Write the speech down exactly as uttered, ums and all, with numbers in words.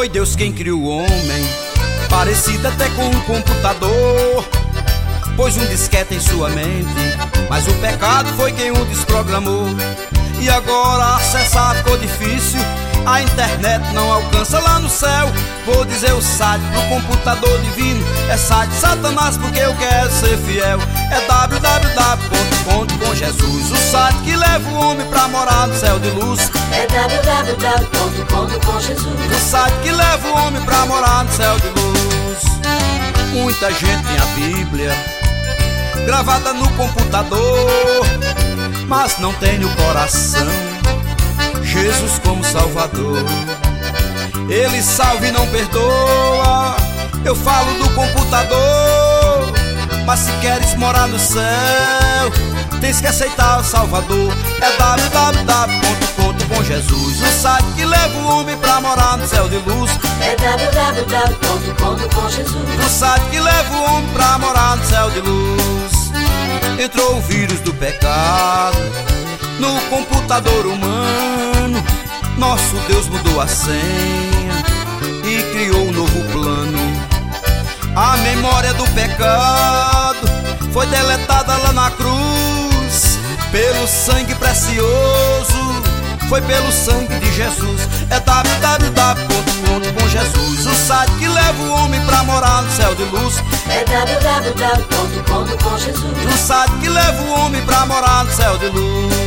Foi Deus quem criou o homem, parecido até com um computador. Pôs um disquete em sua mente, mas o pecado foi quem o desprogramou. E agora acessar ficou difícil, a internet não alcança lá no céu. Vou dizer o site pro computador divino, é site Satanás porque eu quero ser fiel. É w w w ponto conte com Jesus, o site que leva o homem pra morar no céu de luz. É w w w ponto conte com Jesus, o site que leva o homem pra morar no céu de luz. Muita gente tem a Bíblia gravada no computador, mas não tem no coração Jesus como Salvador. Ele salva e não perdoa, eu falo do computador. Mas se queres morar no céu, tens que aceitar o Salvador. É w w w ponto conte com Jesus, o site que leva o homem pra morar no céu de luz. É w w w ponto conte com Jesus, o site que leva o homem pra morar no céu de luz. Entrou o vírus do pecado no computador humano. Nosso Deus mudou a senha e criou um novo plano. A memória do pecado foi deletada lá na cruz. Pelo sangue precioso, foi pelo sangue de Jesus. É w w w ponto conte com Jesus, o site que leva o homem pra morar no céu de luz. É w w w ponto conte com Jesus, o site que leva o homem pra morar no céu de luz.